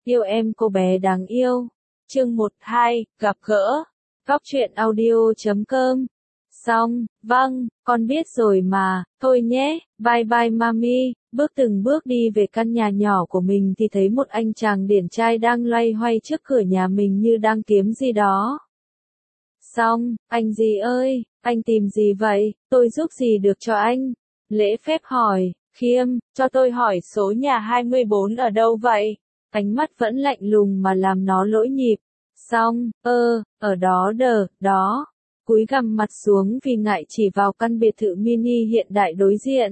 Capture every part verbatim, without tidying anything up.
Yêu em cô bé đáng yêu. Chương một hai, gặp gỡ. Góc truyện audio chấm com. Xong, vâng, con biết rồi mà, thôi nhé, bye bye mami. Bước từng bước đi về căn nhà nhỏ của mình thì thấy một anh chàng điển trai đang loay hoay trước cửa nhà mình như đang kiếm gì đó. Xong, anh gì ơi, anh tìm gì vậy, tôi giúp gì được cho anh? Lễ phép hỏi, Khiêm, cho tôi hỏi số nhà hai mươi bốn ở đâu vậy? Ánh mắt vẫn lạnh lùng mà làm nó lỗi nhịp. Xong, ơ, ở đó đờ, đó. Cúi gằm mặt xuống vì ngại chỉ vào căn biệt thự mini hiện đại đối diện.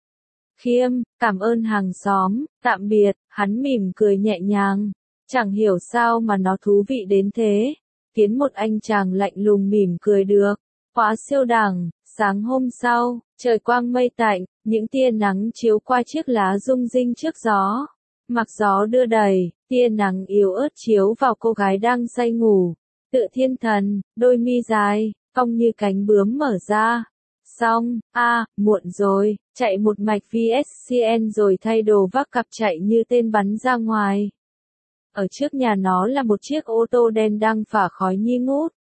Khiêm, cảm ơn hàng xóm, tạm biệt, hắn mỉm cười nhẹ nhàng. Chẳng hiểu sao mà nó thú vị đến thế. Khiến một anh chàng lạnh lùng mỉm cười được. Quá siêu đẳng, sáng hôm sau, trời quang mây tạnh, những tia nắng chiếu qua chiếc lá rung rinh trước gió. Mặc gió đưa đầy, tia nắng yếu ớt chiếu vào cô gái đang say ngủ. Tự thiên thần, đôi mi dài, cong như cánh bướm mở ra. Xong, a à, muộn rồi, chạy một mạch vê ét xê en rồi thay đồ vác cặp chạy như tên bắn ra ngoài. Ở trước nhà nó là một chiếc ô tô đen đang phả khói nghi ngút.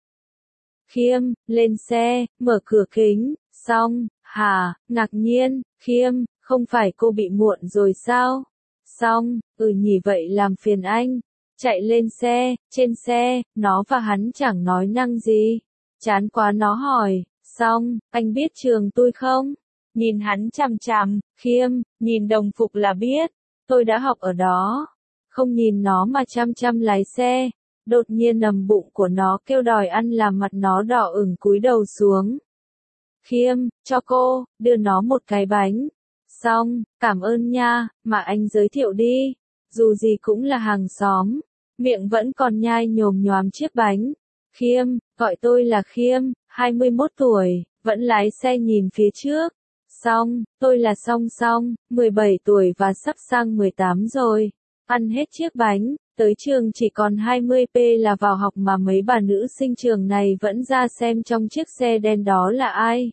Khiêm, lên xe, mở cửa kính, xong, hả, ngạc nhiên, Khiêm, không phải cô bị muộn rồi sao? Xong, ừ nhỉ vậy làm phiền anh. Chạy lên xe, trên xe, nó và hắn chẳng nói năng gì. Chán quá nó hỏi, xong, anh biết trường tôi không? Nhìn hắn chằm chằm, Khiêm, nhìn đồng phục là biết, tôi đã học ở đó. Không nhìn nó mà chăm chăm lái xe. Đột nhiên nằm bụng của nó kêu đòi ăn làm mặt nó đỏ ửng cúi đầu xuống. Khiêm, cho cô, đưa nó một cái bánh. Xong, cảm ơn nha, mà anh giới thiệu đi. Dù gì cũng là hàng xóm. Miệng vẫn còn nhai nhồm nhoàm chiếc bánh. Khiêm, gọi tôi là Khiêm, hai mươi mốt tuổi, vẫn lái xe nhìn phía trước. Xong, tôi là Song Song, mười bảy tuổi và sắp sang mười tám rồi. Ăn hết chiếc bánh, tới trường chỉ còn hai mươi p là vào học mà mấy bà nữ sinh trường này vẫn ra xem trong chiếc xe đen đó là ai.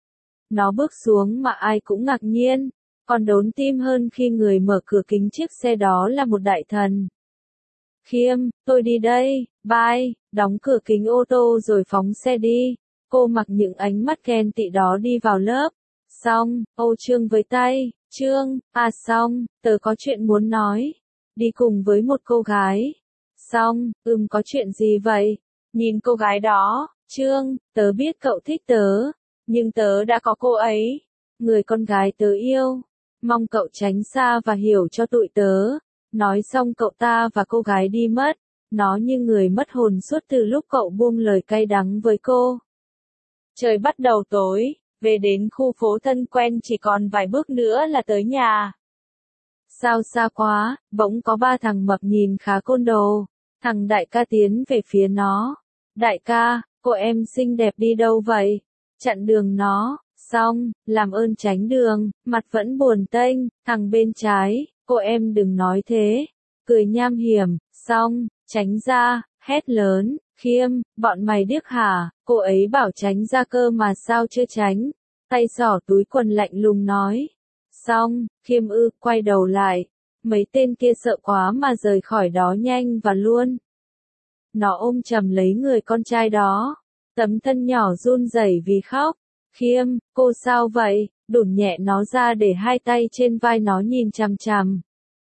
Nó bước xuống mà ai cũng ngạc nhiên, còn đốn tim hơn khi người mở cửa kính chiếc xe đó là một đại thần. Khiêm, tôi đi đây, bye, đóng cửa kính ô tô rồi phóng xe đi. Cô mặc những ánh mắt ghen tị đó đi vào lớp. Xong, ô Trương với tay, Trương, à xong, tớ có chuyện muốn nói. Đi cùng với một cô gái. Xong, ừm có chuyện gì vậy? Nhìn cô gái đó, Trương, tớ biết cậu thích tớ, nhưng tớ đã có cô ấy. Người con gái tớ yêu. Mong cậu tránh xa và hiểu cho tụi tớ. Nói xong cậu ta và cô gái đi mất. Nó như người mất hồn suốt từ lúc cậu buông lời cay đắng với cô. Trời bắt đầu tối, về đến khu phố thân quen chỉ còn vài bước nữa là tới nhà. Sao xa quá, bỗng có ba thằng mập nhìn khá côn đồ. Thằng đại ca tiến về phía nó. Đại ca, cô em xinh đẹp đi đâu vậy? Chặn đường nó. Xong, làm ơn tránh đường, mặt vẫn buồn tênh. Thằng bên trái, cô em đừng nói thế. Cười nham hiểm, xong, tránh ra, hét lớn, Khiêm, bọn mày điếc hả? Cô ấy bảo tránh ra cơ mà sao chưa tránh? Tay xỏ túi quần lạnh lùng nói. Xong, Khiêm ư, quay đầu lại. Mấy tên kia sợ quá mà rời khỏi đó nhanh và luôn. Nó ôm chầm lấy người con trai đó. Tấm thân nhỏ run rẩy vì khóc. Khiêm, cô sao vậy? Đủn nhẹ nó ra để hai tay trên vai nó nhìn chằm chằm.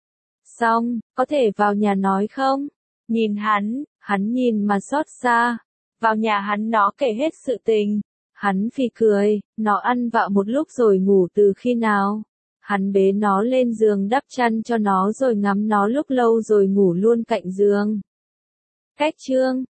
Xong, có thể vào nhà nói không? Nhìn hắn, hắn nhìn mà xót xa. Vào nhà hắn nó kể hết sự tình. Hắn phì cười, nó ăn vạ một lúc rồi ngủ từ khi nào? Hắn bế nó lên giường đắp chăn cho nó rồi ngắm nó lúc lâu rồi ngủ luôn cạnh giường. Cách chương